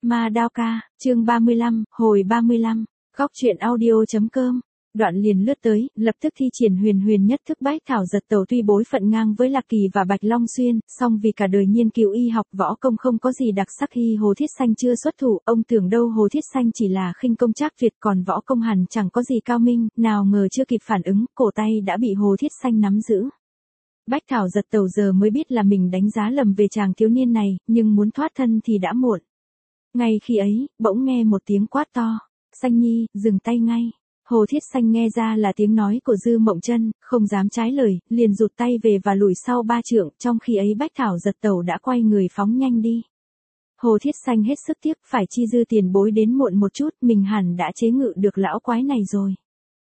Ma Đao Ca, chương 35, hồi 35, góc truyện audio.com. Đoạn liền lướt tới, lập tức thi triển huyền huyền nhất thức bách thảo giật tẩu, tuy bối phận ngang với Lạc Kỳ và Bạch Long Xuyên, song vì cả đời nghiên cứu y học võ công không có gì đặc sắc khi Hồ Thiết Xanh chưa xuất thủ, ông tưởng đâu Hồ Thiết Xanh chỉ là khinh công trác tuyệt, còn võ công hẳn chẳng có gì cao minh, nào ngờ chưa kịp phản ứng, cổ tay đã bị Hồ Thiết Xanh nắm giữ. Bách thảo giật tẩu giờ mới biết là mình đánh giá lầm về chàng thiếu niên này, nhưng muốn thoát thân thì đã muộn. Ngay khi ấy, bỗng nghe một tiếng quát to, Xanh Nhi, dừng tay ngay. Hồ Thiết Xanh nghe ra là tiếng nói của Dư Mộng Chân, không dám trái lời, liền rụt tay về và lùi sau 3 trượng, trong khi ấy Bách thảo giật tẩu đã quay người phóng nhanh đi. Hồ Thiết Xanh hết sức tiếc, phải chi Dư tiền bối đến muộn một chút, mình hẳn đã chế ngự được lão quái này rồi.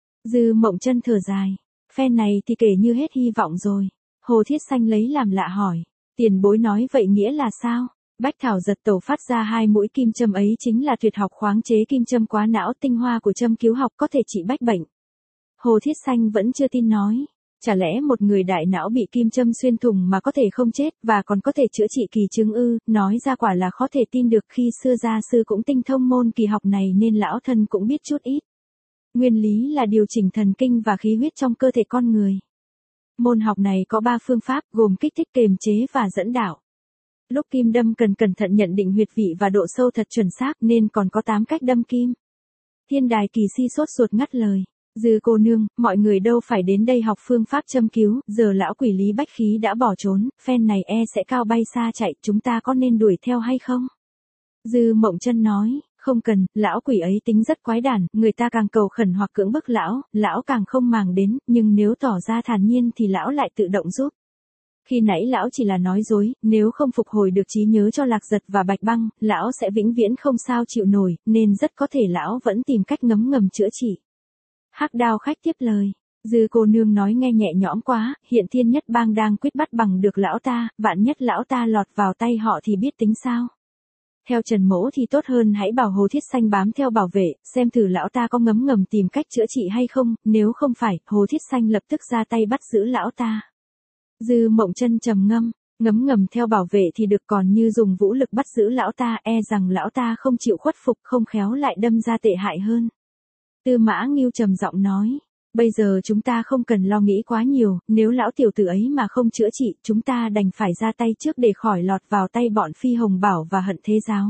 Dư Mộng Chân thở dài, phen này thì kể như hết hy vọng rồi. Hồ Thiết Xanh lấy làm lạ hỏi, tiền bối nói vậy nghĩa là sao? Bách thảo giật tẩu phát ra 2 mũi kim châm ấy chính là tuyệt học khoáng chế kim châm quá não, tinh hoa của châm cứu học có thể trị bách bệnh. Hồ Thiết Xanh vẫn chưa tin nói, chả lẽ một người đại não bị kim châm xuyên thủng mà có thể không chết và còn có thể chữa trị kỳ chứng ư? Nói ra quả là khó thể tin được, khi xưa gia sư cũng tinh thông môn kỳ học này nên lão thân cũng biết chút ít. Nguyên lý là điều chỉnh thần kinh và khí huyết trong cơ thể con người. Môn học này có 3 phương pháp gồm kích thích, kềm chế và dẫn đạo. Lúc kim đâm cần cẩn thận nhận định huyệt vị và độ sâu thật chuẩn xác, nên còn có 8 cách đâm kim. Thiên Đài Kỳ Si sốt ruột ngắt lời, Dư cô nương, mọi người đâu phải đến đây học phương pháp châm cứu, giờ lão quỷ Lý Bách Khí đã bỏ trốn, phen này sẽ cao bay xa chạy, chúng ta có nên đuổi theo hay không? Dư Mộng Chân nói, không cần, lão quỷ ấy tính rất quái đản, người ta càng cầu khẩn hoặc cưỡng bức lão càng không màng đến, nhưng nếu tỏ ra thản nhiên thì lão lại tự động giúp. Khi nãy lão chỉ là nói dối, nếu không phục hồi được trí nhớ cho Lạc Giật và Bạch Băng, lão sẽ vĩnh viễn không sao chịu nổi, nên rất có thể lão vẫn tìm cách ngấm ngầm chữa trị. Hắc Đao khách tiếp lời, Dư cô nương nói nghe nhẹ nhõm quá, hiện Thiên Nhất Bang đang quyết bắt bằng được lão ta, vạn nhất lão ta lọt vào tay họ thì biết tính sao. Theo Trần Mỗ thì tốt hơn hãy bảo Hồ Thiết Xanh bám theo bảo vệ, xem thử lão ta có ngấm ngầm tìm cách chữa trị hay không, nếu không phải, Hồ Thiết Xanh lập tức ra tay bắt giữ lão ta. Dư Mộng Chân trầm ngâm, ngấm ngầm theo bảo vệ thì được, còn như dùng vũ lực bắt giữ lão ta, rằng lão ta không chịu khuất phục, không khéo lại đâm ra tệ hại hơn. Tư Mã Ngưu trầm giọng nói, bây giờ chúng ta không cần lo nghĩ quá nhiều, nếu lão tiểu tử ấy mà không chữa trị, chúng ta đành phải ra tay trước để khỏi lọt vào tay bọn Phi Hồng Bảo và Hận Thế Giáo.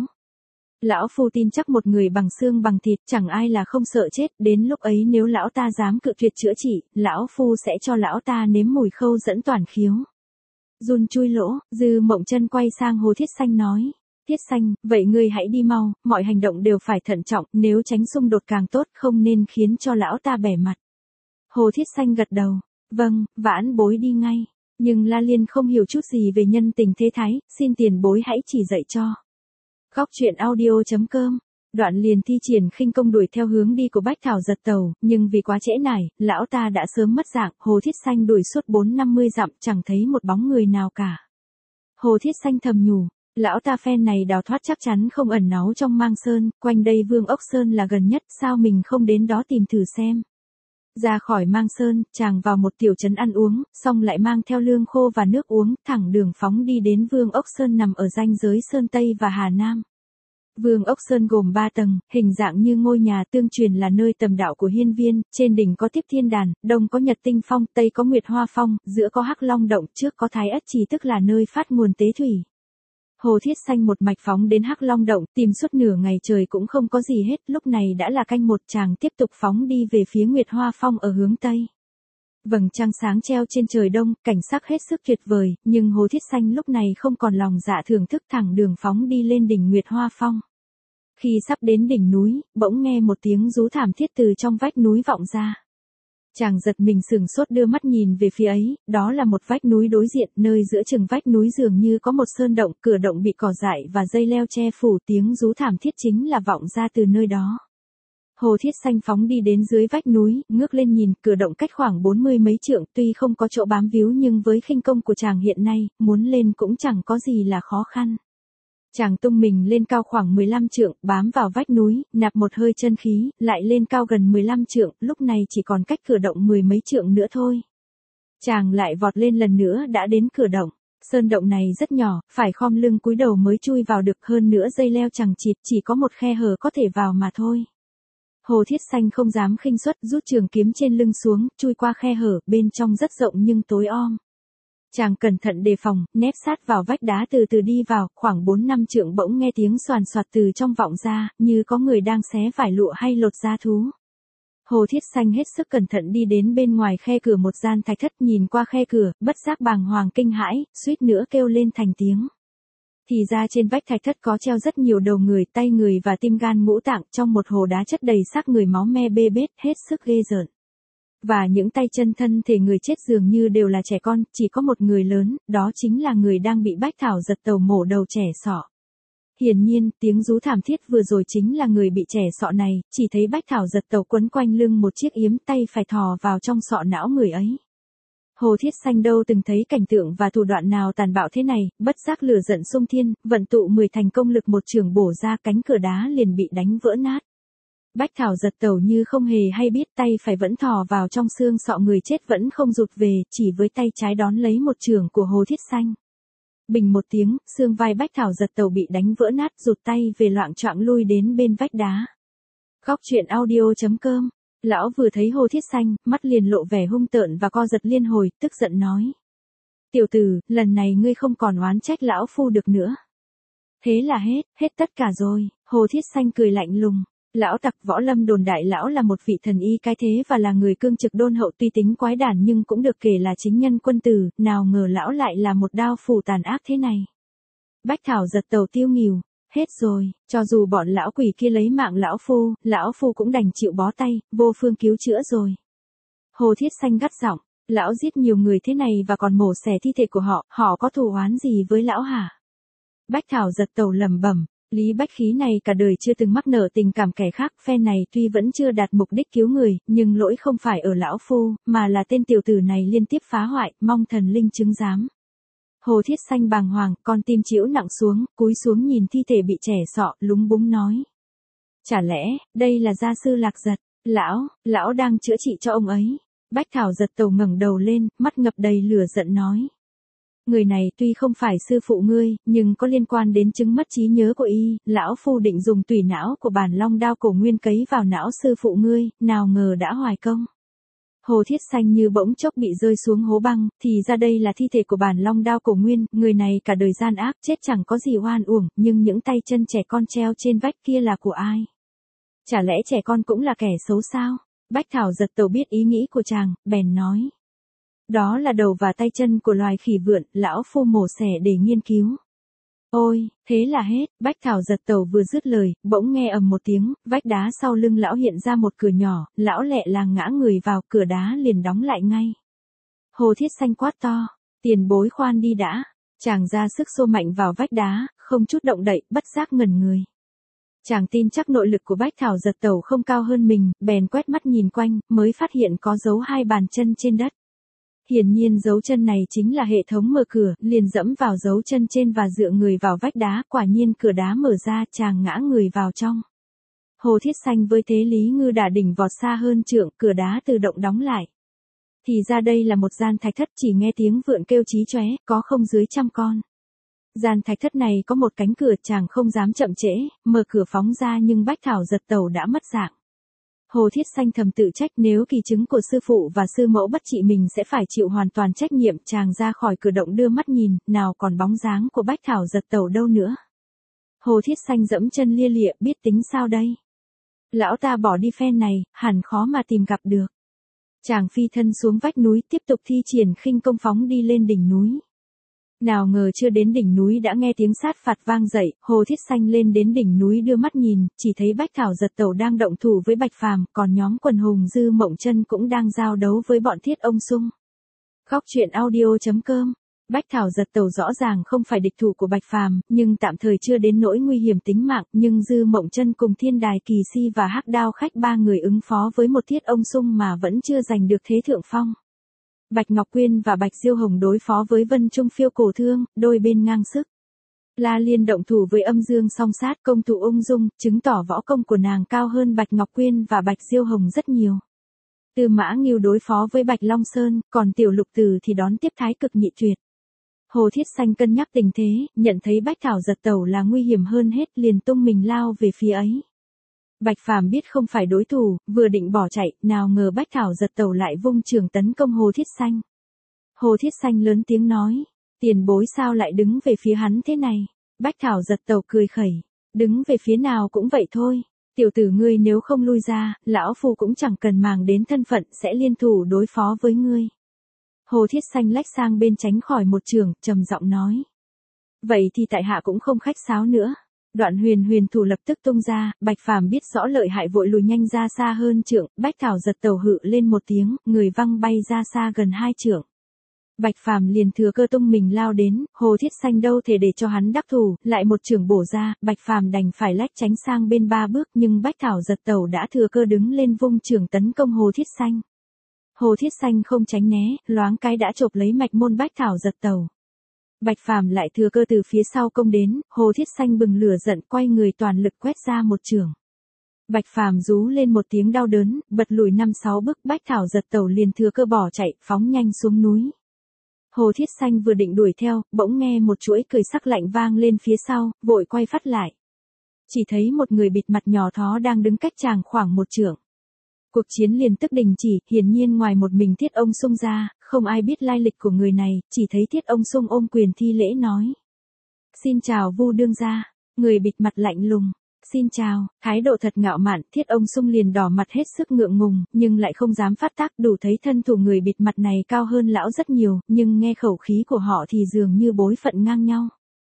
Lão phu tin chắc một người bằng xương bằng thịt, chẳng ai là không sợ chết, đến lúc ấy nếu lão ta dám cự tuyệt chữa trị, lão phu sẽ cho lão ta nếm mùi khâu dẫn toàn khiếu. Run chui lỗ, Dư Mộng Chân quay sang Hồ Thiết Xanh nói, Thiết Xanh, vậy ngươi hãy đi mau, mọi hành động đều phải thận trọng, nếu tránh xung đột càng tốt, không nên khiến cho lão ta bẻ mặt. Hồ Thiết Xanh gật đầu, vâng, vãn bối đi ngay, nhưng La Liên không hiểu chút gì về nhân tình thế thái, xin tiền bối hãy chỉ dạy cho. Góc truyện audio.com. Đoạn liền thi triển khinh công đuổi theo hướng đi của Bách thảo giật tẩu, nhưng vì quá trễ nải, lão ta đã sớm mất dạng, Hồ Thiết Xanh đuổi suốt 4-50 dặm, chẳng thấy một bóng người nào cả. Hồ Thiết Xanh thầm nhủ, lão ta phen này đào thoát chắc chắn không ẩn náu trong Mang Sơn, quanh đây Vương Ốc Sơn là gần nhất, sao mình không đến đó tìm thử xem. Ra khỏi Mang Sơn, chàng vào một tiểu trấn ăn uống, xong lại mang theo lương khô và nước uống, thẳng đường phóng đi đến Vương Ốc Sơn nằm ở ranh giới Sơn Tây và Hà Nam. Vương Ốc Sơn gồm 3 tầng, hình dạng như ngôi nhà, tương truyền là nơi tầm đạo của hiên viên, trên đỉnh có Tiếp Thiên Đàn, đông có Nhật Tinh Phong, tây có Nguyệt Hoa Phong, giữa có Hắc Long Động, trước có Thái Ất Trì tức là nơi phát nguồn tế thủy. Hồ Thiết Xanh một mạch phóng đến Hắc Long Động, tìm suốt nửa ngày trời cũng không có gì hết, lúc này đã là canh 1, chàng tiếp tục phóng đi về phía Nguyệt Hoa Phong ở hướng Tây. Vầng trăng sáng treo trên trời đông, cảnh sắc hết sức tuyệt vời, nhưng Hồ Thiết Xanh lúc này không còn lòng dạ thưởng thức, thẳng đường phóng đi lên đỉnh Nguyệt Hoa Phong. Khi sắp đến đỉnh núi, bỗng nghe một tiếng rú thảm thiết từ trong vách núi vọng ra. Chàng giật mình sửng sốt đưa mắt nhìn về phía ấy, đó là một vách núi đối diện, nơi giữa chừng vách núi dường như có một sơn động, cửa động bị cỏ dại và dây leo che phủ, tiếng rú thảm thiết chính là vọng ra từ nơi đó. Hồ Thiết Xanh phóng đi đến dưới vách núi, ngước lên nhìn, cửa động cách khoảng 40 mấy trượng, tuy không có chỗ bám víu nhưng với khinh công của chàng hiện nay, muốn lên cũng chẳng có gì là khó khăn. Chàng tung mình lên cao khoảng 15 trượng, bám vào vách núi, nạp một hơi chân khí, lại lên cao gần 15 trượng, lúc này chỉ còn cách cửa động 10 mấy trượng nữa thôi. Chàng lại vọt lên lần nữa đã đến cửa động. Sơn động này rất nhỏ, phải khom lưng cúi đầu mới chui vào được, hơn nữa dây leo chằng chịt, chỉ có một khe hở có thể vào mà thôi. Hồ Thiết Xanh không dám khinh suất, rút trường kiếm trên lưng xuống, chui qua khe hở, bên trong rất rộng nhưng tối om. Chàng cẩn thận đề phòng, nép sát vào vách đá từ từ đi vào, khoảng 4-5 trượng bỗng nghe tiếng xoàn xoạt từ trong vọng ra, như có người đang xé vải lụa hay lột da thú. Hồ Thiết Xanh hết sức cẩn thận đi đến bên ngoài khe cửa một gian thạch thất, nhìn qua khe cửa, bất giác bàng hoàng kinh hãi, suýt nữa kêu lên thành tiếng. Thì ra trên vách thạch thất có treo rất nhiều đầu người, tay người và tim gan ngũ tạng, trong một hồ đá chất đầy xác người máu me bê bết, hết sức ghê rợn. Và những tay chân thân thể người chết dường như đều là trẻ con, chỉ có một người lớn, đó chính là người đang bị Bách Thảo giật tàu mổ đầu trẻ sọ. Hiển nhiên, tiếng rú thảm thiết vừa rồi chính là người bị trẻ sọ này, chỉ thấy Bách Thảo giật tàu quấn quanh lưng một chiếc yếm, tay phải thò vào trong sọ não người ấy. Hồ Thiết Xanh đâu từng thấy cảnh tượng và thủ đoạn nào tàn bạo thế này, bất giác lửa giận xung thiên, vận tụ 10 thành công lực một chưởng bổ ra, cánh cửa đá liền bị đánh vỡ nát. Bách Thảo giật tàu như không hề hay biết, tay phải vẫn thò vào trong xương sọ người chết vẫn không rụt về, chỉ với tay trái đón lấy một chưởng của Hồ Thiết Xanh. Bình một tiếng, xương vai Bách Thảo giật tàu bị đánh vỡ nát, rụt tay về loạng choạng lui đến bên vách đá. Góc truyện audio.com. Lão vừa thấy Hồ Thiết Xanh, mắt liền lộ vẻ hung tợn và co giật liên hồi, tức giận nói. Tiểu tử, lần này ngươi không còn oán trách lão phu được nữa. Thế là hết tất cả rồi. Hồ Thiết Xanh cười lạnh lùng. Lão tặc Võ Lâm đồn đại lão là một vị thần y cái thế và là người cương trực đôn hậu, tuy tính quái đản nhưng cũng được kể là chính nhân quân tử, nào ngờ lão lại là một đao phủ tàn ác thế này. Bách Thảo giật tàu tiêu nghỉu. Hết rồi, cho dù bọn lão quỷ kia lấy mạng lão phu cũng đành chịu bó tay, vô phương cứu chữa rồi. Hồ Thiết Xanh gắt giọng, lão giết nhiều người thế này và còn mổ xẻ thi thể của họ có thù oán gì với lão hả? Bách Thảo giật tàu lẩm bẩm, Lý Bách Khí này cả đời chưa từng mắc nợ tình cảm kẻ khác, phe này tuy vẫn chưa đạt mục đích cứu người, nhưng lỗi không phải ở lão phu, mà là tên tiểu tử này liên tiếp phá hoại, mong thần linh chứng giám. Hồ Thiết Xanh bàng hoàng, con tim chĩu nặng xuống, cúi xuống nhìn thi thể bị trẻ sọ, lúng búng nói. Chả lẽ, đây là gia sư Lạc Giật, lão đang chữa trị cho ông ấy. Bách Thảo giật tàu ngẩng đầu lên, mắt ngập đầy lửa giận nói. Người này tuy không phải sư phụ ngươi, nhưng có liên quan đến chứng mất trí nhớ của y, lão phu định dùng tủy não của bản long đao cổ nguyên cấy vào não sư phụ ngươi, nào ngờ đã hoài công. Hồ Thiết Xanh như bỗng chốc bị rơi xuống hố băng, thì ra đây là thi thể của bản long đao cổ nguyên, người này cả đời gian ác chết chẳng có gì oan uổng, nhưng những tay chân trẻ con treo trên vách kia là của ai? Chả lẽ trẻ con cũng là kẻ xấu sao? Bách Thảo giật tàu biết ý nghĩ của chàng, bèn nói. Đó là đầu và tay chân của loài khỉ vượn, lão phu mổ xẻ để nghiên cứu. Ôi, thế là hết. Bách Thảo giật tàu vừa dứt lời, bỗng nghe ầm một tiếng, vách đá sau lưng lão hiện ra một cửa nhỏ, lão lẹ làng ngã người vào, cửa đá liền đóng lại ngay. Hồ Thiết Xanh quát to, tiền bối khoan đi đã. Chàng ra sức xô mạnh vào vách đá, không chút động đậy, bất giác ngẩn người. Chàng tin chắc nội lực của Bách Thảo giật tàu không cao hơn mình, bèn quét mắt nhìn quanh, mới phát hiện có dấu 2 bàn chân trên đất. Hiển nhiên dấu chân này chính là hệ thống mở cửa, liền dẫm vào dấu chân trên và dựa người vào vách đá, quả nhiên cửa đá mở ra, chàng ngã người vào trong. Hồ Thiết Xanh với thế Lý Ngư đả đỉnh vọt xa hơn trượng, cửa đá tự động đóng lại. Thì ra đây là một gian thạch thất, chỉ nghe tiếng vượn kêu chí chóe, có không dưới 100 con. Gian thạch thất này có một cánh cửa, chàng không dám chậm trễ, mở cửa phóng ra nhưng Bách Thảo giật tàu đã mất dạng. Hồ Thiết Xanh thầm tự trách, nếu kỳ chứng của sư phụ và sư mẫu bất trị mình sẽ phải chịu hoàn toàn trách nhiệm. Chàng ra khỏi cửa động đưa mắt nhìn, nào còn bóng dáng của Bách Thảo giật tàu đâu nữa. Hồ Thiết Xanh dẫm chân lia lịa, biết tính sao đây? Lão ta bỏ đi phen này, hẳn khó mà tìm gặp được. Chàng phi thân xuống vách núi, tiếp tục thi triển khinh công phóng đi lên đỉnh núi. Nào ngờ chưa đến đỉnh núi đã nghe tiếng sát phạt vang dậy, Hồ Thiết Xanh lên đến đỉnh núi đưa mắt nhìn, chỉ thấy Bách Thảo giật tàu đang động thủ với Bạch Phàm, còn nhóm quần hùng Dư Mộng Chân cũng đang giao đấu với bọn Thiết Ông Sung. Góc truyện audio.com. Bách Thảo giật tàu rõ ràng không phải địch thủ của Bạch Phàm, nhưng tạm thời chưa đến nỗi nguy hiểm tính mạng, nhưng Dư Mộng Chân cùng Thiên Đài Kỳ Si và Hắc Đao Khách 3 người ứng phó với một Thiết Ông Sung mà vẫn chưa giành được thế thượng phong. Bạch Ngọc Quyên và Bạch Diêu Hồng đối phó với Vân Trung Phiêu Cổ Thương, đôi bên ngang sức. La Liên động thủ với Âm Dương Song Sát, công thủ ung dung, chứng tỏ võ công của nàng cao hơn Bạch Ngọc Quyên và Bạch Diêu Hồng rất nhiều. Tư Mã Ngưu đối phó với Bạch Long Sơn, còn Tiểu Lục Tử thì đón tiếp Thái Cực Nhị Tuyệt. Hồ Thiết Xanh cân nhắc tình thế, nhận thấy Bách Thảo Giật Tẩu là nguy hiểm hơn hết liền tung mình lao về phía ấy. Bạch Phàm biết không phải đối thủ, vừa định bỏ chạy, nào ngờ Bách Thảo Giật Tẩu lại vung trường tấn công Hồ Thiết Xanh. Hồ Thiết Xanh lớn tiếng nói, tiền bối sao lại đứng về phía hắn thế này? Bách Thảo Giật Tẩu cười khẩy, đứng về phía nào cũng vậy thôi. Tiểu tử ngươi nếu không lui ra, lão phu cũng chẳng cần màng đến thân phận sẽ liên thủ đối phó với ngươi. Hồ Thiết Xanh lách sang bên tránh khỏi một trường, trầm giọng nói. Vậy thì tại hạ cũng không khách sáo nữa. Đoạn huyền thủ lập tức tung ra, Bạch Phàm biết rõ lợi hại vội lùi nhanh ra xa hơn trượng, Bách Thảo Giật Tẩu hự lên một tiếng, người văng bay ra xa gần 2 trượng. Bạch Phàm liền thừa cơ tung mình lao đến, Hồ Thiết Xanh đâu thể để cho hắn đắc thủ, lại một chưởng bổ ra, Bạch Phàm đành phải lách tránh sang bên 3 bước, nhưng Bách Thảo Giật Tẩu đã thừa cơ đứng lên vung chưởng tấn công Hồ Thiết Xanh. Hồ Thiết Xanh không tránh né, loáng cái đã chộp lấy mạch môn Bách Thảo Giật Tẩu. Bạch Phàm lại thừa cơ từ phía sau công đến, Hồ Thiết Xanh bừng lửa giận quay người toàn lực quét ra một chưởng. Bạch Phàm rú lên một tiếng đau đớn, bật lùi 5-6 bước, Bách Thảo Giật Tẩu liền thừa cơ bỏ chạy, phóng nhanh xuống núi. Hồ Thiết Xanh vừa định đuổi theo, bỗng nghe một chuỗi cười sắc lạnh vang lên phía sau, vội quay phát lại. Chỉ thấy một người bịt mặt nhỏ thó đang đứng cách chàng khoảng 1 trượng. Cuộc chiến liền tức đình chỉ, hiển nhiên ngoài một mình Thiết Ông Sung ra, không ai biết lai lịch của người này, chỉ thấy Thiết Ông Sung ôm quyền thi lễ nói. Xin chào Vu đương gia, người bịt mặt lạnh lùng. Xin chào, thái độ thật ngạo mạn, Thiết Ông Sung liền đỏ mặt hết sức ngượng ngùng, nhưng lại không dám phát tác, đủ thấy thân thủ người bịt mặt này cao hơn lão rất nhiều, nhưng nghe khẩu khí của họ thì dường như bối phận ngang nhau.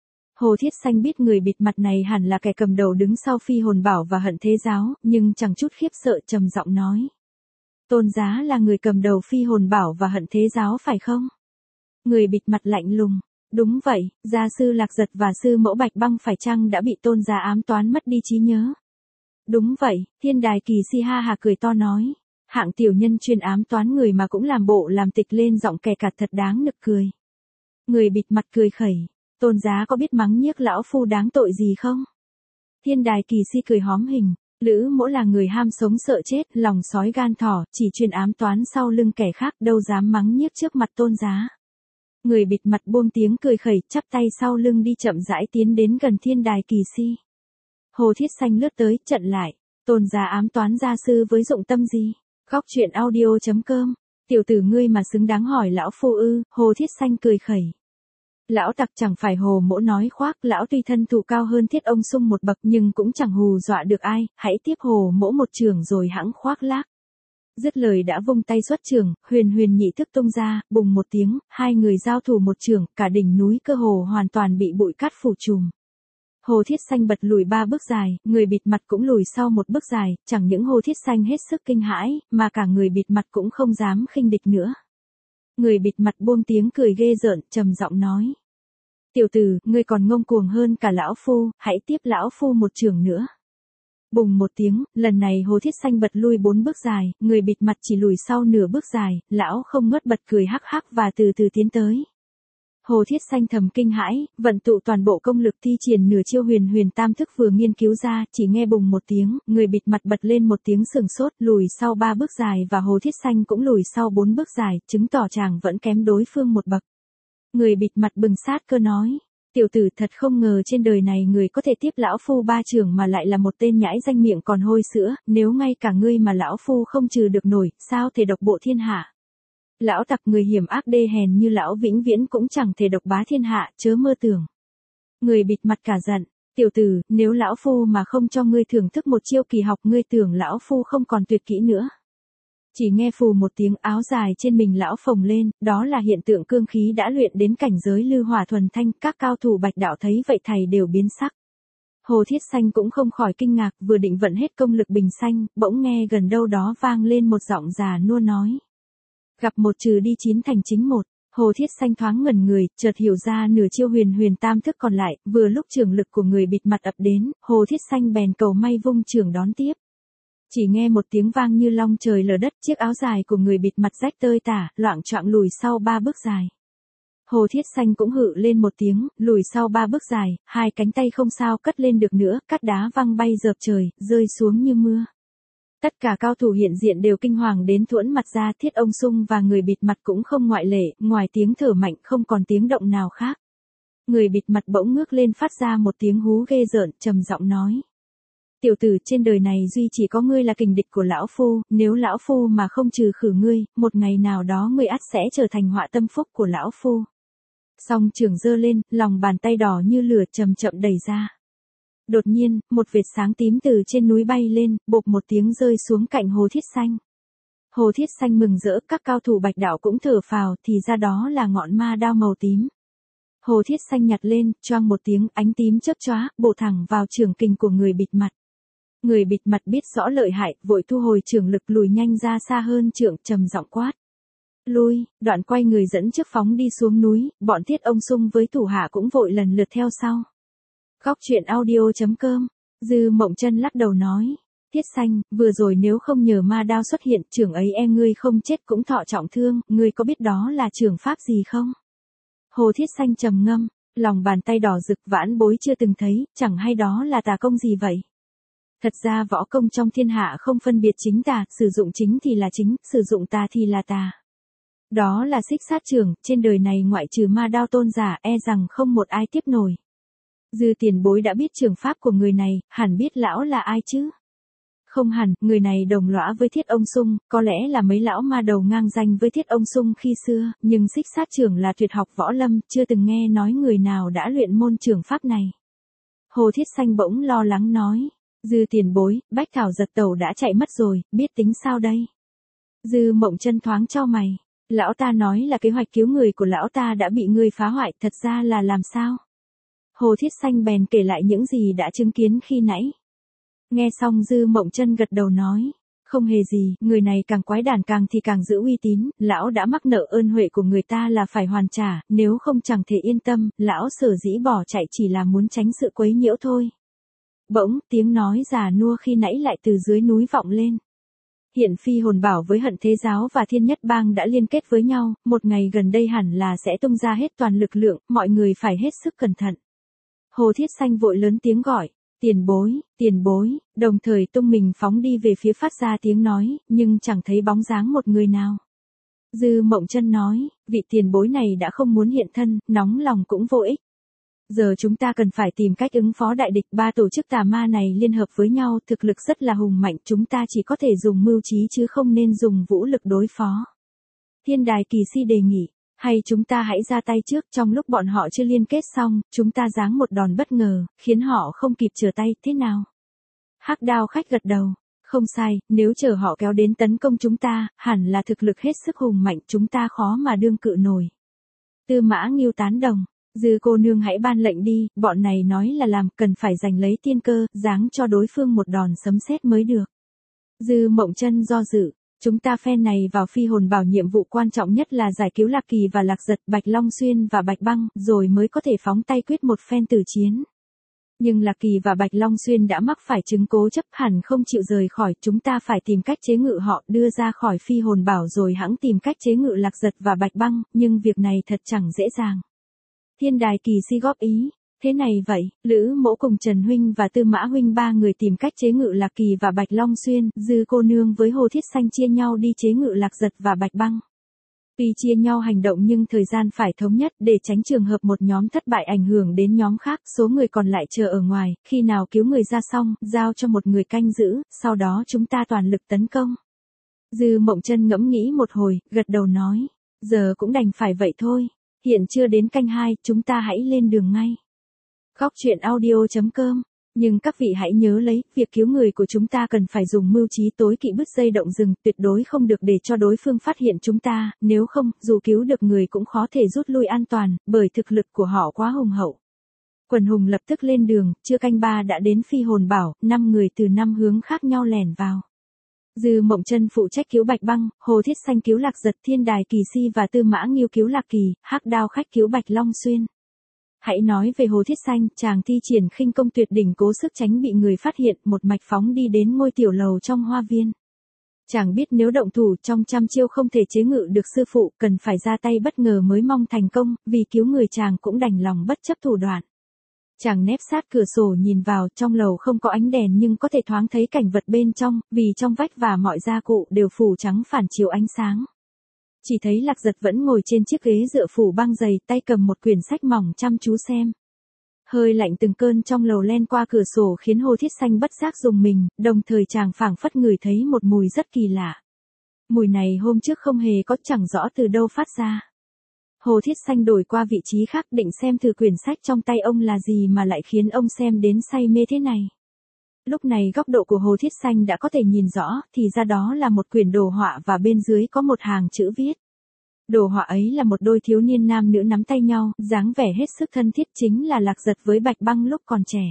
Hồ Thiết Xanh biết người bịt mặt này hẳn là kẻ cầm đầu đứng sau Phi Hồn Bảo và Hận Thế Giáo, nhưng chẳng chút khiếp sợ trầm giọng nói. Tôn giá là người cầm đầu Phi Hồn Bảo và Hận Thế Giáo phải không? Người bịt mặt lạnh lùng. Đúng vậy, gia sư Lạc Giật và sư mẫu Bạch Băng phải chăng đã bị tôn giá ám toán mất đi trí nhớ? Đúng vậy, Thiên Đài Kỳ Si ha hà cười to nói. Hạng tiểu nhân chuyên ám toán người mà cũng làm bộ làm tịch lên giọng kẻ cạt thật đáng nực cười. Người bịt mặt cười khẩy. Tôn giá có biết mắng nhiếc lão phu đáng tội gì không? Thiên Đài Kỳ Si cười hóm hình. Lữ Mỗ là người ham sống sợ chết, lòng sói gan thỏ, chỉ chuyên ám toán sau lưng kẻ khác, đâu dám mắng nhiếc trước mặt tôn giá. Người bịt mặt buông tiếng cười khẩy, chắp tay sau lưng đi chậm rãi tiến đến gần Thiên Đài Kỳ Si. Hồ Thiết Xanh lướt tới, chặn lại. Tôn giá ám toán gia sư với dụng tâm gì? Góc truyện audio.com. Tiểu tử ngươi mà xứng đáng hỏi lão phu ư? Hồ Thiết Xanh cười khẩy. Lão tặc chẳng phải Hồ Mỗ nói khoác, lão tuy thân thủ cao hơn Thiết Ông Sung một bậc nhưng cũng chẳng hù dọa được ai, hãy tiếp Hồ Mỗ một chưởng rồi hẵng khoác lác. Dứt lời đã vung tay xuất chưởng, huyền nhị thức tung ra, bùng một tiếng, hai người giao thủ một chưởng, cả đỉnh núi cơ hồ hoàn toàn bị bụi cát phủ trùm. Hồ Thiết Xanh bật lùi 3 bước dài, người bịt mặt cũng lùi sau 1 bước dài, chẳng những Hồ Thiết Xanh hết sức kinh hãi, mà cả người bịt mặt cũng không dám khinh địch nữa. Người bịt mặt buông tiếng cười ghê rợn, trầm giọng nói. Tiểu tử, ngươi còn ngông cuồng hơn cả lão phu, hãy tiếp lão phu một chưởng nữa. Bùng một tiếng, lần này Hồ Thiết Xanh bật lui 4 bước dài, người bịt mặt chỉ lùi sau nửa bước dài, lão không ngớt bật cười hắc hắc và từ từ tiến tới. Hồ Thiết Xanh thầm kinh hãi, vận tụ toàn bộ công lực thi triển nửa chiêu huyền tam thức vừa nghiên cứu ra, chỉ nghe bùng một tiếng, người bịt mặt bật lên một tiếng sừng sốt, lùi sau 3 bước dài và Hồ Thiết Xanh cũng lùi sau 4 bước dài, chứng tỏ chàng vẫn kém đối phương một bậc. Người bịt mặt bừng sát cơ nói. Tiểu tử thật không ngờ trên đời này người có thể tiếp lão phu 3 chưởng mà lại là một tên nhãi danh miệng còn hôi sữa, nếu ngay cả ngươi mà lão phu không trừ được nổi, sao thể độc bộ thiên hạ. Lão tặc người hiểm ác đê hèn như lão vĩnh viễn cũng chẳng thể độc bá thiên hạ, chớ mơ tưởng. Người bịt mặt cả giận, tiểu tử, nếu lão phu mà không cho ngươi thưởng thức một chiêu kỳ học ngươi tưởng lão phu không còn tuyệt kỹ nữa. Chỉ nghe phù một tiếng áo dài trên mình lão phồng lên, đó là hiện tượng cương khí đã luyện đến cảnh giới lư hỏa thuần thanh, các cao thủ bạch đạo thấy vậy thầy đều biến sắc. Hồ Thiết Xanh cũng không khỏi kinh ngạc, vừa định vận hết công lực bình xanh, bỗng nghe gần đâu đó vang lên một giọng già nua nói. Gặp một trừ đi 9 thành chính một. Hồ Thiết Xanh thoáng ngẩn người, chợt hiểu ra nửa chiêu huyền tam thức còn lại, vừa lúc chưởng lực của người bịt mặt ập đến, Hồ Thiết Xanh bèn cầu may vung chưởng đón tiếp. Chỉ nghe một tiếng vang như long trời lở đất, chiếc áo dài của người bịt mặt rách tơi tả, loạng choạng lùi sau 3 bước dài. Hồ Thiết Xanh cũng hự lên một tiếng, lùi sau 3 bước dài, hai cánh tay không sao cất lên được nữa, cát đá văng bay dợp trời, rơi xuống như mưa. Tất cả cao thủ hiện diện đều kinh hoàng đến thuẫn mặt ra, Thiết Ông Sung và người bịt mặt cũng không ngoại lệ, ngoài tiếng thở mạnh không còn tiếng động nào khác. Người bịt mặt bỗng ngước lên phát ra một tiếng hú ghê rợn, trầm giọng nói. Tiểu tử, trên đời này duy chỉ có ngươi là kình địch của lão phu, nếu lão phu mà không trừ khử ngươi, một ngày nào đó ngươi ắt sẽ trở thành họa tâm phúc của lão phu. Song trường giơ lên, lòng bàn tay đỏ như lửa chậm chậm đẩy ra. Đột nhiên, một vệt sáng tím từ trên núi bay lên, bộp một tiếng rơi xuống cạnh Hồ Thiết Xanh. Hồ Thiết Xanh mừng rỡ, các cao thủ Bạch đạo cũng thở phào, thì ra đó là ngọn ma đao màu tím. Hồ Thiết Xanh nhặt lên, choang một tiếng, ánh tím chớp chóa, bổ thẳng vào trường kình của người bịt mặt. Người bịt mặt biết rõ lợi hại, vội thu hồi trường lực lùi nhanh ra xa hơn trượng, trầm giọng quát. Lui, đoạn quay người dẫn trước phóng đi xuống núi, bọn Thiết Ông Sung với thủ hạ cũng vội lần lượt theo sau. Góc truyện audio.com, Dư Mộng Chân lắc đầu nói. Thiết Xanh, vừa rồi nếu không nhờ ma đao xuất hiện, trưởng ấy e ngươi không chết cũng thọ trọng thương, ngươi có biết đó là trường pháp gì không? Hồ Thiết Xanh trầm ngâm, lòng bàn tay đỏ rực, vãn bối chưa từng thấy, chẳng hay đó là tà công gì vậy? Thật ra võ công trong thiên hạ không phân biệt chính tà, sử dụng chính thì là chính, sử dụng tà thì là tà. Đó là xích sát trường, trên đời này ngoại trừ ma đao tôn giả e rằng không một ai tiếp nổi. Dư tiền bối đã biết trường pháp của người này, hẳn biết lão là ai chứ? Không hẳn, người này đồng lõa với Thiết Ông Sung, có lẽ là mấy lão ma đầu ngang danh với Thiết Ông Sung khi xưa, nhưng xích sát trường là tuyệt học võ lâm, chưa từng nghe nói người nào đã luyện môn trường pháp này. Hồ Thiết Xanh bỗng lo lắng nói. Dư tiền bối, Bách Thảo Giật Tẩu đã chạy mất rồi, biết tính sao đây? Dư Mộng Chân thoáng chau mày. Lão ta nói là kế hoạch cứu người của lão ta đã bị ngươi phá hoại, thật ra là làm sao? Hồ Thiết Xanh bèn kể lại những gì đã chứng kiến khi nãy. Nghe xong Dư Mộng Chân gật đầu nói. Không hề gì, người này càng quái đản càng thì càng giữ uy tín, lão đã mắc nợ ơn huệ của người ta là phải hoàn trả, nếu không chẳng thể yên tâm, lão sở dĩ bỏ chạy chỉ là muốn tránh sự quấy nhiễu thôi. Bỗng, tiếng nói già nua khi nãy lại từ dưới núi vọng lên. Hiện Phi Hồn Bảo với Hận Thế Giáo và Thiên Nhất Bang đã liên kết với nhau, một ngày gần đây hẳn là sẽ tung ra hết toàn lực lượng, mọi người phải hết sức cẩn thận. Hồ Thiết Xanh vội lớn tiếng gọi, tiền bối, đồng thời tung mình phóng đi về phía phát ra tiếng nói, nhưng chẳng thấy bóng dáng một người nào. Dư Mộng Chân nói, vị tiền bối này đã không muốn hiện thân, nóng lòng cũng vô ích. Giờ chúng ta cần phải tìm cách ứng phó đại địch, ba tổ chức tà ma này liên hợp với nhau, thực lực rất là hùng mạnh, chúng ta chỉ có thể dùng mưu trí chứ không nên dùng vũ lực đối phó. Thiên Đài Kỳ Si đề nghị, hay chúng ta hãy ra tay trước, trong lúc bọn họ chưa liên kết xong, chúng ta giáng một đòn bất ngờ, khiến họ không kịp trở tay, thế nào? Hắc Đao Khách gật đầu, không sai, nếu chờ họ kéo đến tấn công chúng ta, hẳn là thực lực hết sức hùng mạnh, chúng ta khó mà đương cự nổi. Tư Mã Ngưu tán đồng. Dư cô nương hãy ban lệnh đi, bọn này nói là làm, cần phải giành lấy tiên cơ, giáng cho đối phương một đòn sấm sét mới được. Dư Mộng Chân do dự, chúng ta phen này vào Phi Hồn Bảo nhiệm vụ quan trọng nhất là giải cứu Lạc Kỳ và Lạc Giật, Bạch Long Xuyên và Bạch Băng, rồi mới có thể phóng tay quyết một phen tử chiến. Nhưng Lạc Kỳ và Bạch Long Xuyên đã mắc phải chứng cố chấp, hẳn không chịu rời khỏi, chúng ta phải tìm cách chế ngự họ, đưa ra khỏi Phi Hồn Bảo rồi hẵng tìm cách chế ngự Lạc Giật và Bạch Băng, nhưng việc này thật chẳng dễ dàng. Thiên Đài Kỳ Si góp ý, thế này vậy, Lữ Mỗ cùng Trần Huynh và Tư Mã Huynh ba người tìm cách chế ngự Lạc Kỳ và Bạch Long Xuyên, Dư cô nương với Hồ Thiết Xanh chia nhau đi chế ngự Lạc Giật và Bạch Băng. Tuy chia nhau hành động nhưng thời gian phải thống nhất để tránh trường hợp một nhóm thất bại ảnh hưởng đến nhóm khác, số người còn lại chờ ở ngoài, khi nào cứu người ra xong, giao cho một người canh giữ, sau đó chúng ta toàn lực tấn công. Dư Mộng Chân ngẫm nghĩ một hồi, gật đầu nói, giờ cũng đành phải vậy thôi. Hiện chưa đến canh 2, chúng ta hãy lên đường ngay. Góc truyện audio.com, nhưng các vị hãy nhớ lấy, việc cứu người của chúng ta cần phải dùng mưu trí tối kỵ bứt dây động rừng, tuyệt đối không được để cho đối phương phát hiện chúng ta, nếu không, dù cứu được người cũng khó thể rút lui an toàn, bởi thực lực của họ quá hùng hậu. Quần hùng lập tức lên đường, chưa canh 3 đã đến Phi Hồn Bảo, 5 người từ 5 hướng khác nhau lẻn vào. Dư Mộng Chân phụ trách cứu Bạch Băng, Hồ Thiết Xanh cứu Lạc Giật, Thiên Đài Kỳ Si và Tư Mã Ngưu cứu Lạc Kỳ, Hắc Đao Khách cứu Bạch Long Xuyên. Hãy nói về Hồ Thiết Xanh, chàng thi triển khinh công tuyệt đỉnh cố sức tránh bị người phát hiện, một mạch phóng đi đến ngôi tiểu lầu trong hoa viên. Chàng biết nếu động thủ trong trăm chiêu không thể chế ngự được sư phụ, cần phải ra tay bất ngờ mới mong thành công, vì cứu người chàng cũng đành lòng bất chấp thủ đoạn. Chàng nép sát cửa sổ nhìn vào, trong lầu không có ánh đèn nhưng có thể thoáng thấy cảnh vật bên trong, vì trong vách và mọi gia cụ đều phủ trắng phản chiếu ánh sáng. Chỉ thấy Lạc Giật vẫn ngồi trên chiếc ghế dựa phủ băng dày, tay cầm một quyển sách mỏng chăm chú xem. Hơi lạnh từng cơn trong lầu len qua cửa sổ khiến Hồ Thiết Xanh bất giác rùng mình, đồng thời chàng phảng phất ngửi thấy một mùi rất kỳ lạ. Mùi này hôm trước không hề có, chẳng rõ từ đâu phát ra. Hồ Thiết Xanh đổi qua vị trí khác định xem thử quyển sách trong tay ông là gì mà lại khiến ông xem đến say mê thế này. Lúc này góc độ của Hồ Thiết Xanh đã có thể nhìn rõ, thì ra đó là một quyển đồ họa và bên dưới có một hàng chữ viết. Đồ họa ấy là một đôi thiếu niên nam nữ nắm tay nhau, dáng vẻ hết sức thân thiết, chính là Lạc Giật với Bạch Băng lúc còn trẻ.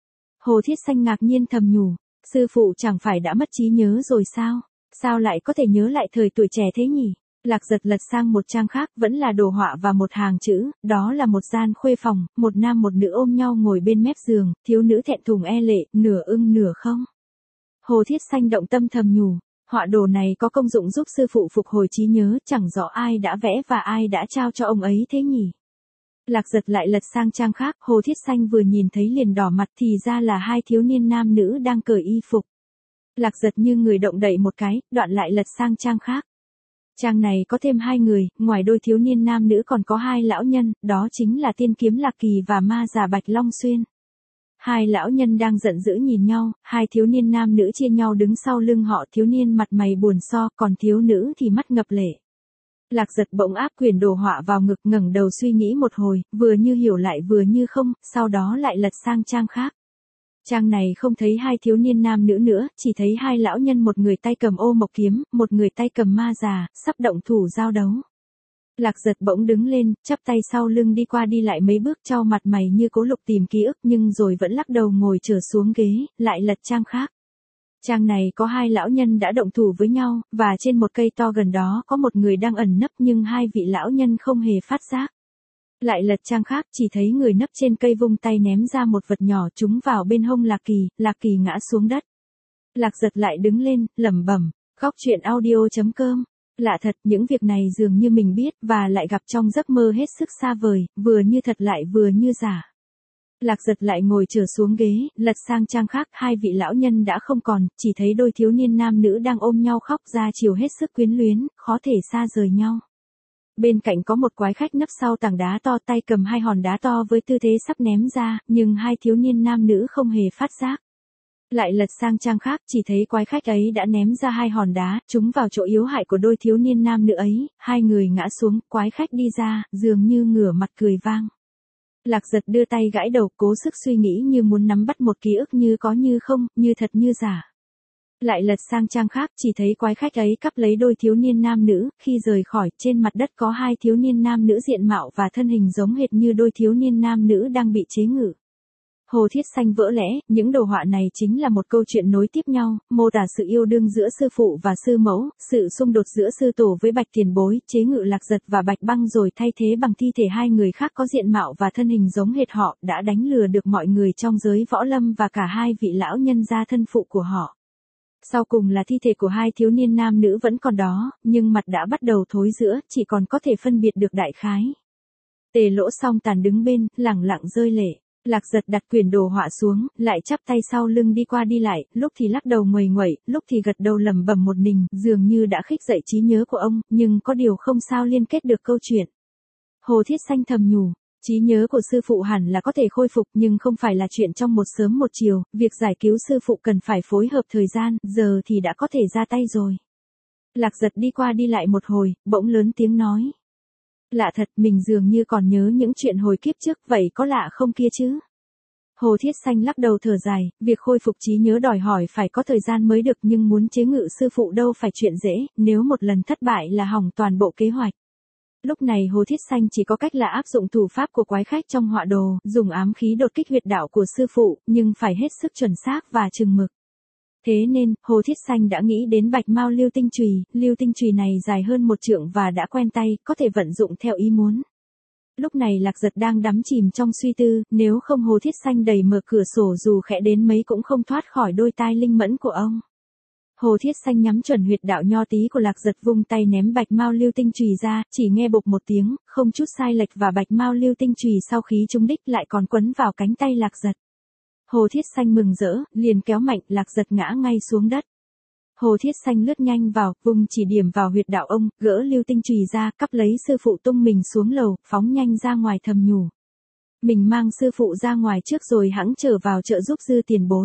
Hồ Thiết Xanh ngạc nhiên thầm nhủ, sư phụ chẳng phải đã mất trí nhớ rồi sao? Sao lại có thể nhớ lại thời tuổi trẻ thế nhỉ? Lạc Giật lật sang một trang khác, vẫn là đồ họa và một hàng chữ, đó là một gian khuê phòng, một nam một nữ ôm nhau ngồi bên mép giường, thiếu nữ thẹn thùng e lệ, nửa ưng nửa không. Hồ Thiết Xanh động tâm thầm nhủ, họa đồ này có công dụng giúp sư phụ phục hồi trí nhớ, chẳng rõ ai đã vẽ và ai đã trao cho ông ấy thế nhỉ. Lạc Giật lại lật sang trang khác, Hồ Thiết Xanh vừa nhìn thấy liền đỏ mặt, thì ra là hai thiếu niên nam nữ đang cởi y phục. Lạc Giật như người động đậy một cái, đoạn lại lật sang trang khác. Trang này có thêm hai người, ngoài đôi thiếu niên nam nữ còn có hai lão nhân, đó chính là tiên kiếm Lạc Kỳ và ma già Bạch Long Xuyên. Hai lão nhân đang giận dữ nhìn nhau, hai thiếu niên nam nữ chia nhau đứng sau lưng họ, thiếu niên mặt mày buồn so, còn thiếu nữ thì mắt ngập lệ. Lạc Giật bỗng áp quyển đồ họa vào ngực, ngẩng đầu suy nghĩ một hồi, vừa như hiểu lại vừa như không, sau đó lại lật sang trang khác. Trang này không thấy hai thiếu niên nam nữ nữa, chỉ thấy hai lão nhân, một người tay cầm ô mộc kiếm, một người tay cầm ma già, sắp động thủ giao đấu. Lạc Giật bỗng đứng lên, chắp tay sau lưng đi qua đi lại mấy bước, chau mặt mày như cố lục tìm ký ức, nhưng rồi vẫn lắc đầu ngồi trở xuống ghế, lại lật trang khác. Trang này có hai lão nhân đã động thủ với nhau, và trên một cây to gần đó có một người đang ẩn nấp, nhưng hai vị lão nhân không hề phát giác. Lại lật trang khác, chỉ thấy người nấp trên cây vung tay ném ra một vật nhỏ trúng vào bên hông Lạc Kỳ ngã xuống đất. Lạc Giật lại đứng lên, lẩm bẩm, góc truyện audio.com. Lạ thật, những việc này dường như mình biết và lại gặp trong giấc mơ hết sức xa vời, vừa như thật lại vừa như giả. Lạc Giật lại ngồi trở xuống ghế, lật sang trang khác, hai vị lão nhân đã không còn, chỉ thấy đôi thiếu niên nam nữ đang ôm nhau khóc ra chiều hết sức quyến luyến, khó thể xa rời nhau. Bên cạnh có một quái khách nấp sau tảng đá to, tay cầm hai hòn đá to với tư thế sắp ném ra, nhưng hai thiếu niên nam nữ không hề phát giác. Lại lật sang trang khác, chỉ thấy quái khách ấy đã ném ra hai hòn đá, trúng vào chỗ yếu hại của đôi thiếu niên nam nữ ấy, hai người ngã xuống, quái khách đi ra, dường như ngửa mặt cười vang. Lạc Giật đưa tay gãi đầu, cố sức suy nghĩ như muốn nắm bắt một ký ức như có như không, như thật như giả. Lại lật sang trang khác, chỉ thấy quái khách ấy cắp lấy đôi thiếu niên nam nữ, khi rời khỏi, trên mặt đất có hai thiếu niên nam nữ diện mạo và thân hình giống hệt như đôi thiếu niên nam nữ đang bị chế ngự. Hồ Thiết Xanh vỡ lẽ, những đồ họa này chính là một câu chuyện nối tiếp nhau, mô tả sự yêu đương giữa sư phụ và sư mẫu, sự xung đột giữa sư tổ với Bạch tiền bối, chế ngự Lạc Giật và Bạch Băng rồi thay thế bằng thi thể hai người khác có diện mạo và thân hình giống hệt họ, đã đánh lừa được mọi người trong giới võ lâm và cả hai vị lão nhân gia thân phụ của họ. Sau cùng là thi thể của hai thiếu niên nam nữ vẫn còn đó, nhưng mặt đã bắt đầu thối rữa, chỉ còn có thể phân biệt được đại khái. Tề Lỗ Song Tàn đứng bên, lẳng lặng rơi lệ. Lạc Giật đặt quyển đồ họa xuống, lại chắp tay sau lưng đi qua đi lại, lúc thì lắc đầu nguầy nguậy, lúc thì gật đầu lẩm bẩm một mình, dường như đã khích dậy trí nhớ của ông, nhưng có điều không sao liên kết được câu chuyện. Hồ Thiết Xanh thầm nhủ, trí nhớ của sư phụ hẳn là có thể khôi phục, nhưng không phải là chuyện trong một sớm một chiều, việc giải cứu sư phụ cần phải phối hợp thời gian, giờ thì đã có thể ra tay rồi. Lạc Giật đi qua đi lại một hồi, bỗng lớn tiếng nói. Lạ thật, mình dường như còn nhớ những chuyện hồi kiếp trước, vậy có lạ không kia chứ? Hồ Thiết Xanh lắc đầu thở dài, việc khôi phục trí nhớ đòi hỏi phải có thời gian mới được, nhưng muốn chế ngự sư phụ đâu phải chuyện dễ, nếu một lần thất bại là hỏng toàn bộ kế hoạch. Lúc này Hồ Thiết Xanh chỉ có cách là áp dụng thủ pháp của quái khách trong họa đồ, dùng ám khí đột kích huyệt đạo của sư phụ, nhưng phải hết sức chuẩn xác và chừng mực. Thế nên, Hồ Thiết Xanh đã nghĩ đến Bạch Mao lưu tinh chùy này dài hơn 1 trượng và đã quen tay, có thể vận dụng theo ý muốn. Lúc này Lạc Giật đang đắm chìm trong suy tư, nếu không Hồ Thiết Xanh đẩy mở cửa sổ dù khẽ đến mấy cũng không thoát khỏi đôi tai linh mẫn của ông. Hồ Thiết Xanh nhắm chuẩn huyệt đạo nho tí của Lạc Giật, vung tay ném bạch mao lưu tinh chùy ra, chỉ nghe bộp một tiếng, không chút sai lệch và bạch mao lưu tinh chùy sau khí trúng đích lại còn quấn vào cánh tay Lạc Giật. Hồ Thiết Xanh mừng rỡ, liền kéo mạnh, Lạc Giật ngã ngay xuống đất. Hồ Thiết Xanh lướt nhanh vào, vùng chỉ điểm vào huyệt đạo ông, gỡ lưu tinh chùy ra, cắp lấy sư phụ tung mình xuống lầu, phóng nhanh ra ngoài thầm nhủ. Mình mang sư phụ ra ngoài trước rồi hẵng trở vào chợ giúp Dư tiền bối.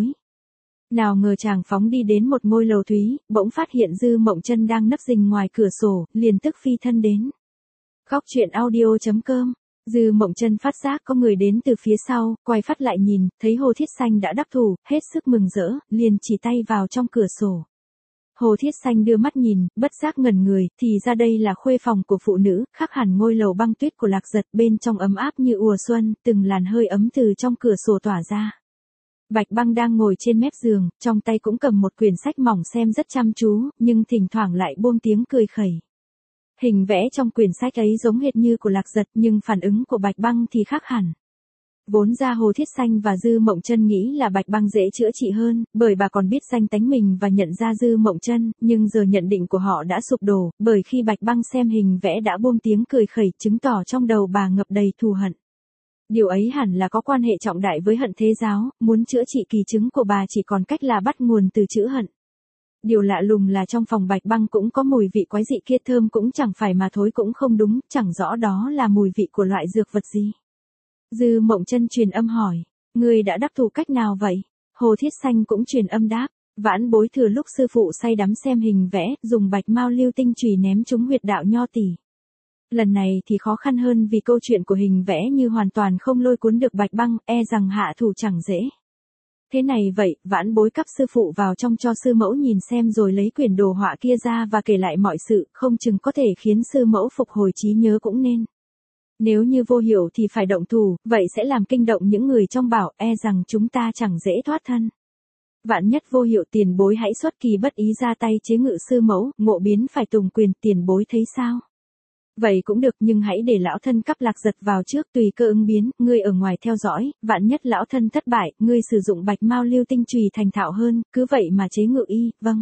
Nào ngờ chàng phóng đi đến một ngôi lầu thúy, bỗng phát hiện Dư Mộng Chân đang nấp rình ngoài cửa sổ, liền tức phi thân đến. Góc truyện audio.com. Dư Mộng Chân phát giác có người đến từ phía sau, quay phát lại nhìn, thấy Hồ Thiết Xanh đã đắc thủ, hết sức mừng rỡ, liền chỉ tay vào trong cửa sổ. Hồ Thiết Xanh đưa mắt nhìn, bất giác ngẩn người, thì ra đây là khuê phòng của phụ nữ, khác hẳn ngôi lầu băng tuyết của Lạc Giật, bên trong ấm áp như ùa xuân, từng làn hơi ấm từ trong cửa sổ tỏa ra. Bạch Băng đang ngồi trên mép giường, trong tay cũng cầm một quyển sách mỏng xem rất chăm chú, nhưng thỉnh thoảng lại buông tiếng cười khẩy. Hình vẽ trong quyển sách ấy giống hệt như của Lạc Giật, nhưng phản ứng của Bạch Băng thì khác hẳn. Vốn ra Hồ Thiết Xanh và Dư Mộng Chân nghĩ là Bạch Băng dễ chữa trị hơn, bởi bà còn biết danh tánh mình và nhận ra Dư Mộng Chân, nhưng giờ nhận định của họ đã sụp đổ, bởi khi Bạch Băng xem hình vẽ đã buông tiếng cười khẩy, chứng tỏ trong đầu bà ngập đầy thù hận. Điều ấy hẳn là có quan hệ trọng đại với Hận Thế Giáo, muốn chữa trị kỳ chứng của bà chỉ còn cách là bắt nguồn từ chữ hận. Điều lạ lùng là trong phòng Bạch Băng cũng có mùi vị quái dị kia, thơm cũng chẳng phải mà thối cũng không đúng, chẳng rõ đó là mùi vị của loại dược vật gì. Dư Mộng Chân truyền âm hỏi, người đã đắc thủ cách nào vậy? Hồ Thiết Xanh cũng truyền âm đáp, vãn bối thừa lúc sư phụ say đắm xem hình vẽ, dùng bạch mao lưu tinh chùy ném trúng huyệt đạo nho tỷ. Lần này thì khó khăn hơn vì câu chuyện của hình vẽ như hoàn toàn không lôi cuốn được Bạch Băng, e rằng hạ thủ chẳng dễ. Thế này vậy, vãn bối cắp sư phụ vào trong cho sư mẫu nhìn xem rồi lấy quyển đồ họa kia ra và kể lại mọi sự, không chừng có thể khiến sư mẫu phục hồi trí nhớ cũng nên. Nếu như vô hiệu thì phải động thủ, vậy sẽ làm kinh động những người trong bảo, e rằng chúng ta chẳng dễ thoát thân. Vạn nhất vô hiệu, tiền bối hãy xuất kỳ bất ý ra tay chế ngự sư mẫu, ngộ biến phải tùng quyền, tiền bối thấy sao? Vậy cũng được, nhưng hãy để lão thân cắp Lạc Giật vào trước, tùy cơ ứng biến, ngươi ở ngoài theo dõi, vạn nhất lão thân thất bại, ngươi sử dụng bạch mao lưu tinh chùy thành thạo hơn, cứ vậy mà chế ngự y, vâng.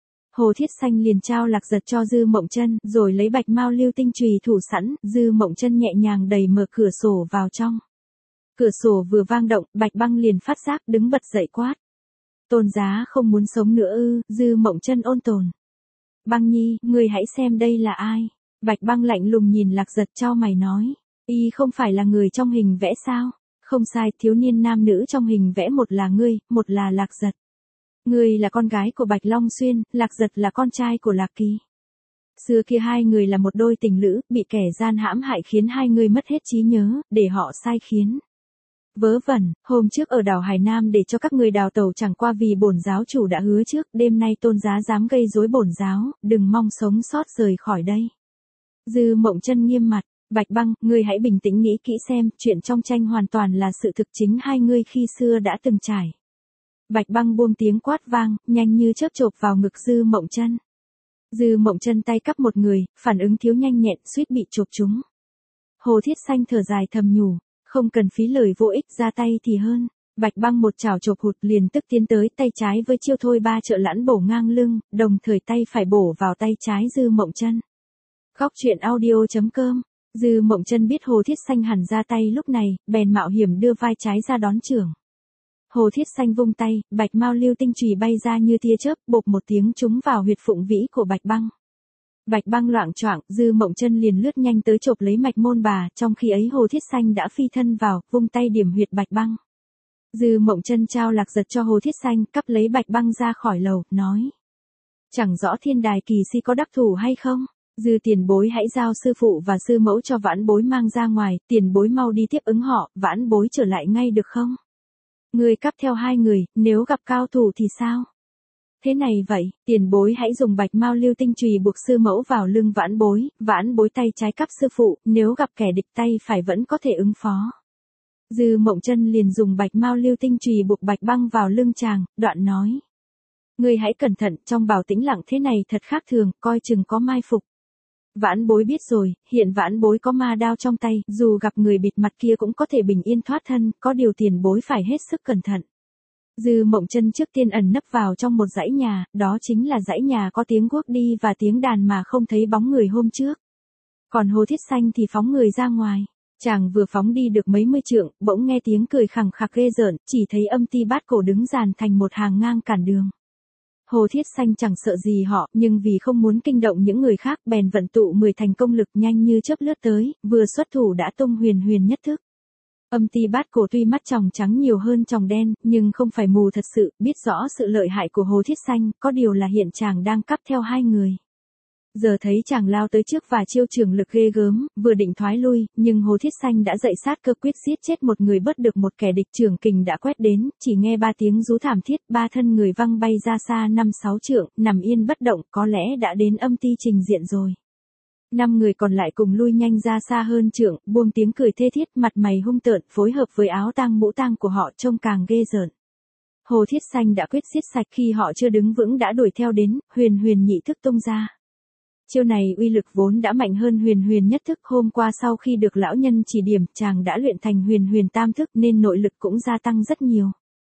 Hồ Thiết Xanh liền trao Lạc Giật cho Dư Mộng Chân, rồi lấy bạch mao lưu tinh chùy thủ sẵn, Dư Mộng Chân nhẹ nhàng đẩy mở cửa sổ vào trong. Cửa sổ vừa vang động, Bạch Băng liền phát giác, đứng bật dậy quát. Tôn giá không muốn sống nữa ư? Dư Mộng Chân ôn tồn. Băng nhi, ngươi hãy xem đây là ai? Bạch Băng lạnh lùng nhìn Lạc Giật chau mày nói. Y không phải là người trong hình vẽ sao? Không sai, thiếu niên nam nữ trong hình vẽ một là ngươi, một là Lạc Giật. Ngươi là con gái của Bạch Long Xuyên, Lạc Giật là con trai của Lạc Kỳ. Xưa kia hai người là một đôi tình lữ, bị kẻ gian hãm hại khiến hai người mất hết trí nhớ, để họ sai khiến. Vớ vẩn, hôm trước ở đảo Hải Nam để cho các người đào tẩu chẳng qua vì bổn giáo chủ đã hứa trước, đêm nay tôn giá dám gây rối bổn giáo, đừng mong sống sót rời khỏi đây. Dư Mộng Chân nghiêm mặt, Bạch Băng, ngươi hãy bình tĩnh nghĩ kỹ xem, chuyện trong tranh hoàn toàn là sự thực chính hai ngươi khi xưa đã từng trải. Bạch Băng buông tiếng quát vang, nhanh như chớp chộp vào ngực Dư Mộng Chân. Dư Mộng Chân tay cắp một người, phản ứng thiếu nhanh nhẹn, suýt bị chộp trúng. Hồ Thiết Xanh thở dài thầm nhủ, không cần phí lời vô ích, ra tay thì hơn. Bạch Băng một chảo chộp hụt liền tức tiến tới, tay trái với chiêu thôi ba trợ lãn bổ ngang lưng, đồng thời tay phải bổ vào tay trái Dư Mộng Chân. Góc truyện audio.com. Dư Mộng Chân biết Hồ Thiết Xanh hẳn ra tay lúc này, bèn mạo hiểm đưa vai trái ra đón chưởng. Hồ Thiết Xanh vung tay, bạch mao lưu tinh chùy bay ra như tia chớp, bộp một tiếng trúng vào huyệt phụng vĩ của Bạch Băng. Bạch Băng loạng choạng, Dư Mộng Chân liền lướt nhanh tới chộp lấy mạch môn bà, trong khi ấy Hồ Thiết Xanh đã phi thân vào, vung tay điểm huyệt Bạch Băng. Dư Mộng Chân trao Lạc Giật cho Hồ Thiết Xanh, cắp lấy Bạch Băng ra khỏi lầu, nói: Chẳng rõ Thiên Đài Kỳ Si có đắc thủ hay không? Dư tiền bối hãy giao sư phụ và sư mẫu cho vãn bối mang ra ngoài, tiền bối mau đi tiếp ứng họ, vãn bối trở lại ngay được không? Người cắp theo hai người, nếu gặp cao thủ thì sao? Thế này vậy, tiền bối hãy dùng bạch mao lưu tinh chùy buộc sư mẫu vào lưng vãn bối tay trái cắp sư phụ, nếu gặp kẻ địch tay phải vẫn có thể ứng phó. Dư Mộng Chân liền dùng bạch mao lưu tinh chùy buộc Bạch Băng vào lưng chàng, đoạn nói: Ngươi hãy cẩn thận, trong bảo tĩnh lặng thế này thật khác thường, coi chừng có mai phục. Vãn bối biết rồi, hiện vãn bối có ma đao trong tay, dù gặp người bịt mặt kia cũng có thể bình yên thoát thân, có điều tiền bối phải hết sức cẩn thận. Dư Mộng Chân trước tiên ẩn nấp vào trong một dãy nhà, đó chính là dãy nhà có tiếng guốc đi và tiếng đàn mà không thấy bóng người hôm trước. Còn Hồ Thiết Xanh thì phóng người ra ngoài. Chàng vừa phóng đi được mấy mươi trượng, bỗng nghe tiếng cười khẳng khặc ghê rợn, chỉ thấy Âm Ti Bát Cổ đứng dàn thành một hàng ngang cản đường. Hồ Thiết Xanh chẳng sợ gì họ, nhưng vì không muốn kinh động những người khác, bèn vận tụ 10 thành công lực nhanh như chớp lướt tới, vừa xuất thủ đã tung huyền huyền nhất thức. Âm Ti Bát Cổ tuy mắt tròng trắng nhiều hơn tròng đen, nhưng không phải mù thật sự, biết rõ sự lợi hại của Hồ Thiết Xanh, có điều là hiện chàng đang cắp theo hai người. Giờ thấy chàng lao tới trước và chiêu trường lực ghê gớm, vừa định thoái lui, nhưng Hồ Thiết Xanh đã dậy sát cơ quyết giết chết một người bớt được một kẻ địch, trường kình đã quét đến, chỉ nghe ba tiếng rú thảm thiết, ba thân người văng bay ra xa 5-6 trượng, nằm yên bất động, có lẽ đã đến âm ti trình diện rồi. 5 người còn lại cùng lui nhanh ra xa hơn trượng, buông tiếng cười thê thiết, mặt mày hung tợn, phối hợp với áo tang mũ tang của họ trông càng ghê rợn. Hồ Thiết Xanh đã quyết giết sạch, khi họ chưa đứng vững đã đuổi theo đến, huyền huyền nhị thức tung ra. Chiêu này uy lực vốn đã mạnh hơn huyền huyền nhất thức, hôm qua sau khi được lão nhân chỉ điểm, chàng đã luyện thành huyền huyền tam thức nên nội lực cũng gia tăng rất nhiều.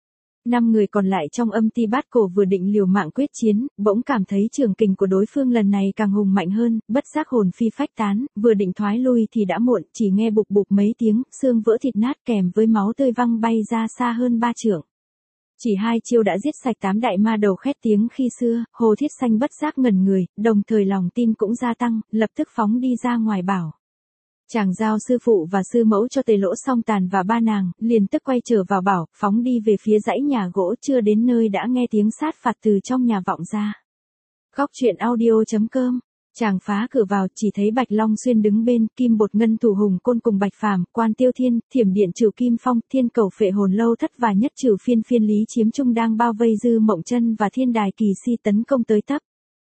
5 người còn lại trong Âm Ti Bát Cổ vừa định liều mạng quyết chiến, bỗng cảm thấy trường kình của đối phương lần này càng hùng mạnh hơn, bất giác hồn phi phách tán, vừa định thoái lui thì đã muộn, chỉ nghe bục bục mấy tiếng, xương vỡ thịt nát kèm với máu tươi văng bay ra xa hơn 3 trượng. Chỉ 2 chiêu đã giết sạch 8 đại ma đầu khét tiếng khi xưa, Hồ Thiết Xanh bất giác ngẩn người, đồng thời lòng tin cũng gia tăng, lập tức phóng đi ra ngoài bảo. Chàng giao sư phụ và sư mẫu cho Tề Lỗ Song Tàn và ba nàng, liền tức quay trở vào bảo, phóng đi về phía dãy nhà gỗ, chưa đến nơi đã nghe tiếng sát phạt từ trong nhà vọng ra. Góc truyện audio.com. Chàng phá cửa vào, chỉ thấy Bạch Long Xuyên đứng bên, Kim Bột Ngân Thủ Hùng Côn cùng Bạch Phàm, Quan Tiêu Thiên, Thiểm Điện Trừ Kim Phong, Thiên Cầu Phệ Hồn Lâu Thất và Nhất Trừ Phiên Phiên Lý Chiếm Trung đang bao vây Dư Mộng Chân và Thiên Đài Kỳ Si tấn công tới tấp.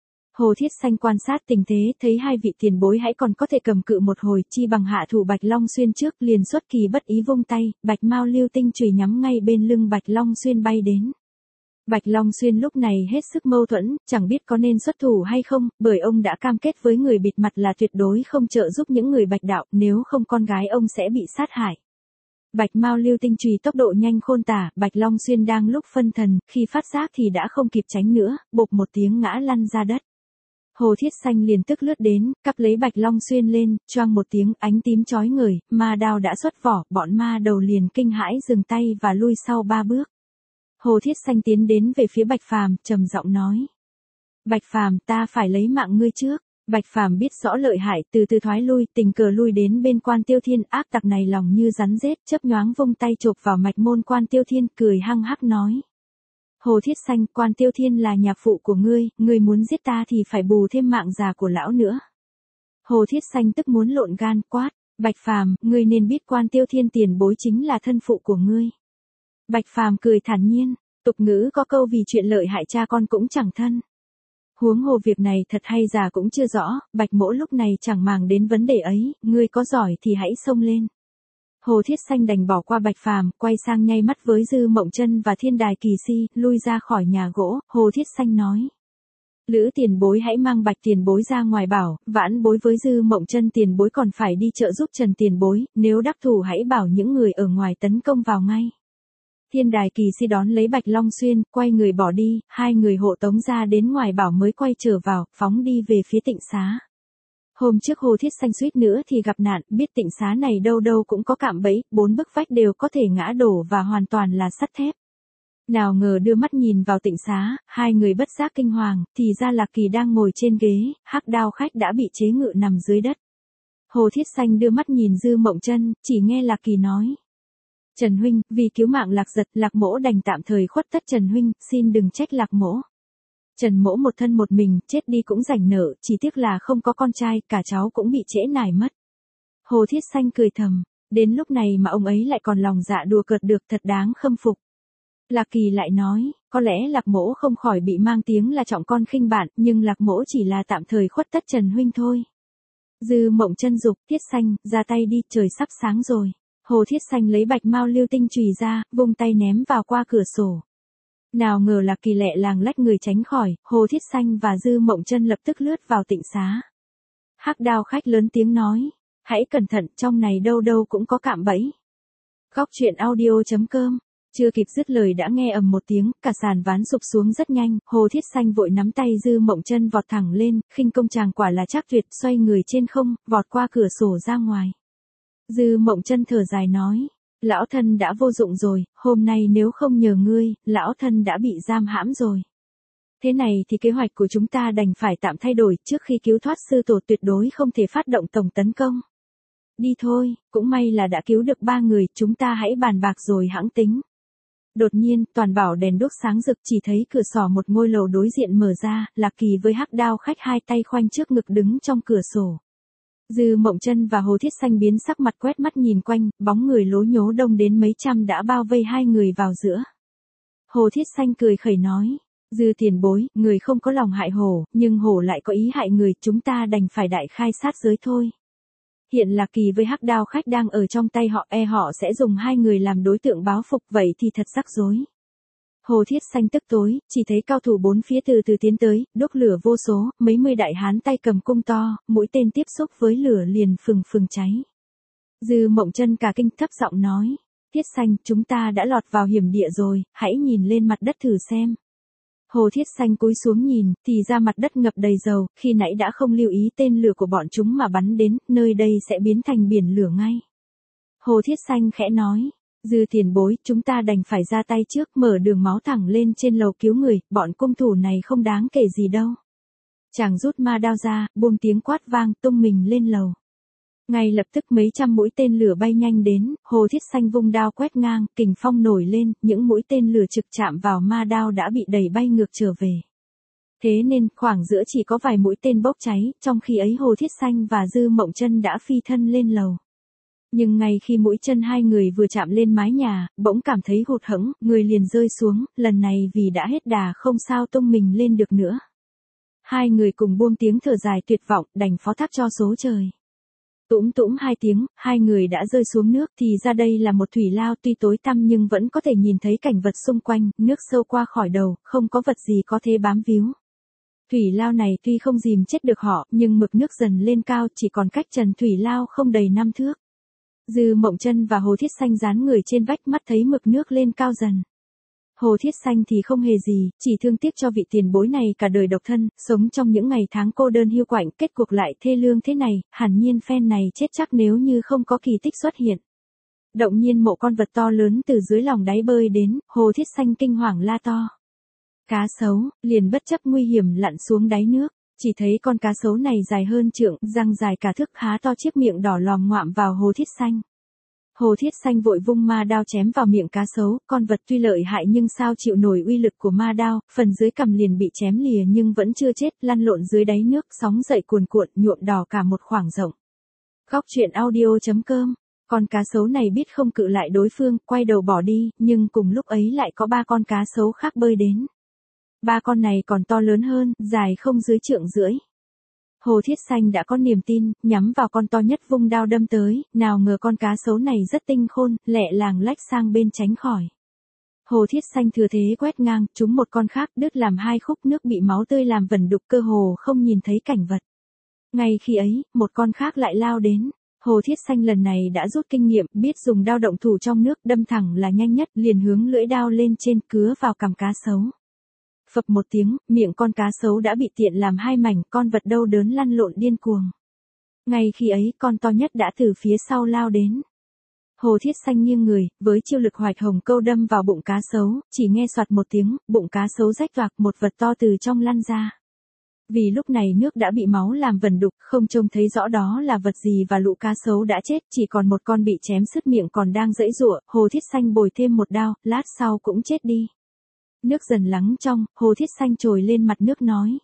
Hồ Thiết Xanh quan sát tình thế, thấy hai vị tiền bối hãy còn có thể cầm cự một hồi, chi bằng hạ thủ Bạch Long Xuyên trước, liền xuất kỳ bất ý vung tay, Bạch Mao Lưu Tinh chùy nhắm ngay bên lưng Bạch Long Xuyên bay đến. Bạch Long Xuyên lúc này hết sức mâu thuẫn, chẳng biết có nên xuất thủ hay không, bởi ông đã cam kết với người bịt mặt là tuyệt đối không trợ giúp những người Bạch đạo, nếu không con gái ông sẽ bị sát hại. Bạch Mao Lưu Tinh chùy tốc độ nhanh khôn tả, Bạch Long Xuyên đang lúc phân thần, khi phát giác thì đã không kịp tránh nữa, bộp một tiếng ngã lăn ra đất. Hồ Thiết Xanh liền tức lướt đến, cắp lấy Bạch Long Xuyên lên, choang một tiếng, ánh tím chói ngời, ma đao đã xuất vỏ, bọn ma đầu liền kinh hãi dừng tay và lui sau 3 bước. Hồ Thiết Xanh tiến đến về phía Bạch Phàm, trầm giọng nói: Bạch Phàm, ta phải lấy mạng ngươi trước. Bạch Phàm biết rõ lợi hại, từ từ thoái lui, tình cờ lui đến bên Quan Tiêu Thiên, ác tặc này lòng như rắn rết, chớp nhoáng vung tay chộp vào mạch môn Quan Tiêu Thiên, cười hăng hắc nói: Hồ Thiết Xanh, Quan Tiêu Thiên là nhà phụ của ngươi muốn giết ta thì phải bù thêm mạng già của lão nữa. Hồ Thiết Xanh tức muốn lộn gan, quát: Bạch Phàm, ngươi nên biết Quan Tiêu Thiên tiền bối chính là thân phụ của ngươi. Bạch Phàm cười thản nhiên, tục ngữ có câu vì chuyện lợi hại cha con cũng chẳng thân. Huống hồ việc này thật hay giả cũng chưa rõ, Bạch Mỗ lúc này chẳng màng đến vấn đề ấy, ngươi có giỏi thì hãy xông lên. Hồ Thiết Xanh đành bỏ qua Bạch Phàm, quay sang nhay mắt với Dư Mộng Chân và Thiên Đài Kỳ Si, lui ra khỏi nhà gỗ, Hồ Thiết Xanh nói: Lữ tiền bối hãy mang Bạch tiền bối ra ngoài bảo, vãn bối với Dư Mộng Chân tiền bối còn phải đi trợ giúp Trần tiền bối, nếu đắc thủ hãy bảo những người ở ngoài tấn công vào ngay. Thiên Đài Kỳ Si đón lấy Bạch Long Xuyên, quay người bỏ đi, hai người hộ tống ra đến ngoài bảo mới quay trở vào, phóng đi về phía Tịnh Xá. Hôm trước Hồ Thiết Xanh suýt nữa thì gặp nạn, biết Tịnh Xá này đâu đâu cũng có cạm bẫy, 4 bức vách đều có thể ngã đổ và hoàn toàn là sắt thép. Nào ngờ đưa mắt nhìn vào Tịnh Xá, hai người bất giác kinh hoàng, thì ra Lạc Kỳ đang ngồi trên ghế, hắc đao khách đã bị chế ngự nằm dưới đất. Hồ Thiết Xanh đưa mắt nhìn Dư Mộng Chân, chỉ nghe Lạc Kỳ nói: Trần huynh, vì cứu mạng Lạc Giật, Lạc Mỗ đành tạm thời khuất tất Trần huynh, xin đừng trách Lạc Mỗ. Trần Mỗ một thân một mình, chết đi cũng rảnh nợ, chỉ tiếc là không có con trai, cả cháu cũng bị trễ nải mất. Hồ Thiết Xanh cười thầm, đến lúc này mà ông ấy lại còn lòng dạ đùa cợt được, thật đáng khâm phục. Lạc Kỳ lại nói, có lẽ Lạc Mỗ không khỏi bị mang tiếng là trọng con khinh bạn, nhưng Lạc Mỗ chỉ là tạm thời khuất tất Trần huynh thôi. Dư Mộng Chân dục, Thiết Xanh, ra tay đi, trời sắp sáng rồi. Hồ Thiết Xanh lấy Bạch Mao Lưu Tinh chùy ra, vung tay ném vào qua cửa sổ. Nào ngờ Lạc Kỳ lẹ làng lách người tránh khỏi, Hồ Thiết Xanh và Dư Mộng Chân lập tức lướt vào Tịnh Xá. Hắc đao khách lớn tiếng nói, hãy cẩn thận, trong này đâu đâu cũng có cạm bẫy. Góc truyện audio.com Chưa kịp dứt lời đã nghe ầm một tiếng, cả sàn ván sụp xuống rất nhanh, Hồ Thiết Xanh vội nắm tay Dư Mộng Chân vọt thẳng lên, khinh công chàng quả là trác tuyệt, xoay người trên không, vọt qua cửa sổ ra ngoài. Dư Mộng Chân thở dài nói, lão thân đã vô dụng rồi, hôm nay nếu không nhờ ngươi, lão thân đã bị giam hãm rồi. Thế này thì kế hoạch của chúng ta đành phải tạm thay đổi, trước khi cứu thoát sư tổ tuyệt đối không thể phát động tổng tấn công. Đi thôi, cũng may là đã cứu được 3 người, chúng ta hãy bàn bạc rồi hãng tính. Đột nhiên, toàn bảo đèn đuốc sáng rực, chỉ thấy cửa sổ một ngôi lầu đối diện mở ra, Lạc Kỳ với Hắc Đao Khách hai tay khoanh trước ngực đứng trong cửa sổ. Dư Mộng Chân và Hồ Thiết Xanh biến sắc mặt quét mắt nhìn quanh, bóng người lố nhố đông đến mấy trăm đã bao vây hai người vào giữa. Hồ Thiết Xanh cười khẩy nói, Dư tiền bối, người không có lòng hại hổ, nhưng hổ lại có ý hại người, chúng ta đành phải đại khai sát giới thôi. Hiện Lạc Kỳ với Hắc Đao Khách đang ở trong tay họ, họ sẽ dùng hai người làm đối tượng báo phục, vậy thì thật rắc rối. Hồ Thiết Xanh tức tối, chỉ thấy cao thủ bốn phía từ từ tiến tới, đốt lửa vô số, mấy mươi đại hán tay cầm cung to, mũi tên tiếp xúc với lửa liền phừng phừng cháy. Dư Mộng Chân cả kinh thấp giọng nói, Thiết Xanh, chúng ta đã lọt vào hiểm địa rồi, hãy nhìn lên mặt đất thử xem. Hồ Thiết Xanh cúi xuống nhìn, thì ra mặt đất ngập đầy dầu, khi nãy đã không lưu ý tên lửa của bọn chúng mà bắn đến, nơi đây sẽ biến thành biển lửa ngay. Hồ Thiết Xanh khẽ nói, Dư tiền bối, chúng ta đành phải ra tay trước, mở đường máu thẳng lên trên lầu cứu người, bọn cung thủ này không đáng kể gì đâu. Chàng rút ma đao ra, buông tiếng quát vang, tung mình lên lầu. Ngay lập tức mấy trăm mũi tên lửa bay nhanh đến, Hồ Thiết Xanh vung đao quét ngang, kình phong nổi lên, những mũi tên lửa trực chạm vào ma đao đã bị đẩy bay ngược trở về. Thế nên, khoảng giữa chỉ có vài mũi tên bốc cháy, trong khi ấy Hồ Thiết Xanh và Dư Mộng Chân đã phi thân lên lầu. Nhưng ngay khi mũi chân hai người vừa chạm lên mái nhà, bỗng cảm thấy hụt hẫng, người liền rơi xuống, lần này vì đã hết đà không sao tung mình lên được nữa. Hai người cùng buông tiếng thở dài tuyệt vọng, đành phó thác cho số trời. Tũm tũm hai tiếng, hai người đã rơi xuống nước, thì ra đây là một thủy lao, tuy tối tăm nhưng vẫn có thể nhìn thấy cảnh vật xung quanh, nước sâu qua khỏi đầu, không có vật gì có thể bám víu. Thủy lao này tuy không dìm chết được họ, nhưng mực nước dần lên cao, chỉ còn cách trần thủy lao không đầy 5 thước. Dư Mộng Chân và Hồ Thiết Xanh dán người trên vách, mắt thấy mực nước lên cao dần. Hồ Thiết Xanh thì không hề gì, chỉ thương tiếc cho vị tiền bối này cả đời độc thân, sống trong những ngày tháng cô đơn hiu quạnh, kết cuộc lại thê lương thế này, hẳn nhiên phen này chết chắc nếu như không có kỳ tích xuất hiện. Động nhiên một con vật to lớn từ dưới lòng đáy bơi đến, Hồ Thiết Xanh kinh hoàng la to. Cá sấu, liền bất chấp nguy hiểm lặn xuống đáy nước, chỉ thấy con cá sấu này dài hơn trượng, răng dài cả thước, há to chiếc miệng đỏ lòm ngoạm vào Hồ Thiết Xanh. Hồ Thiết Xanh vội vung ma đao chém vào miệng cá sấu, con vật tuy lợi hại nhưng sao chịu nổi uy lực của ma đao, phần dưới cằm liền bị chém lìa nhưng vẫn chưa chết, lăn lộn dưới đáy nước, sóng dậy cuồn cuộn, nhuộm đỏ cả một khoảng rộng. Góc truyện audio.com. Con cá sấu này biết không cự lại đối phương, quay đầu bỏ đi, nhưng cùng lúc ấy lại có 3 con cá sấu khác bơi đến. 3 con này còn to lớn hơn, dài không dưới trượng rưỡi. Hồ Thiết Xanh đã có niềm tin, nhắm vào con to nhất vung đao đâm tới, nào ngờ con cá sấu này rất tinh khôn, lẹ làng lách sang bên tránh khỏi. Hồ Thiết Xanh thừa thế quét ngang, trúng một con khác, đứt làm 2 khúc, nước bị máu tươi làm vẩn đục, cơ hồ không nhìn thấy cảnh vật. Ngay khi ấy, một con khác lại lao đến. Hồ Thiết Xanh lần này đã rút kinh nghiệm, biết dùng đao động thủ trong nước, đâm thẳng là nhanh nhất, liền hướng lưỡi đao lên trên, cứa vào cằm cá sấu. Phập một tiếng, miệng con cá sấu đã bị tiện làm 2 mảnh, con vật đau đớn lăn lộn điên cuồng. Ngay khi ấy, con to nhất đã từ phía sau lao đến. Hồ Thiết Xanh nghiêng người, với chiêu lực hoạch hồng câu đâm vào bụng cá sấu, chỉ nghe soạt một tiếng, bụng cá sấu rách toạc, một vật to từ trong lăn ra. Vì lúc này nước đã bị máu làm vẩn đục, không trông thấy rõ đó là vật gì và lũ cá sấu đã chết, chỉ còn một con bị chém sứt miệng còn đang giãy giụa, Hồ Thiết Xanh bồi thêm một đao, lát sau cũng chết đi. Nước dần lắng trong, Hồ Thiết Xanh trồi lên mặt nước nói.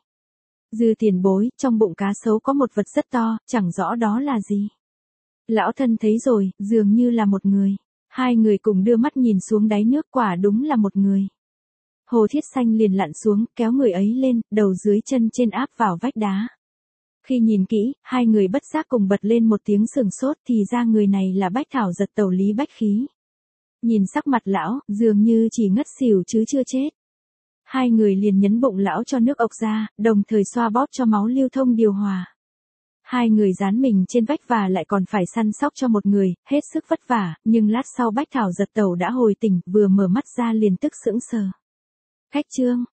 Dư tiền bối, trong bụng cá sấu có một vật rất to, chẳng rõ đó là gì. Lão thân thấy rồi, dường như là một người. Hai người cùng đưa mắt nhìn xuống đáy nước, quả đúng là một người. Hồ Thiết Xanh liền lặn xuống, kéo người ấy lên, đầu dưới chân trên áp vào vách đá. Khi nhìn kỹ, hai người bất giác cùng bật lên một tiếng sửng sốt, thì ra người này là Bách Thảo Giật Tẩu Lý Bách Khí. Nhìn sắc mặt lão, dường như chỉ ngất xỉu chứ chưa chết. Hai người liền nhấn bụng lão cho nước ộc ra, đồng thời xoa bóp cho máu lưu thông điều hòa. Hai người dán mình trên vách và lại còn phải săn sóc cho một người, hết sức vất vả, nhưng lát sau Bách Thảo Giật Tẩu đã hồi tỉnh, vừa mở mắt ra liền tức sững sờ. Khách Trương,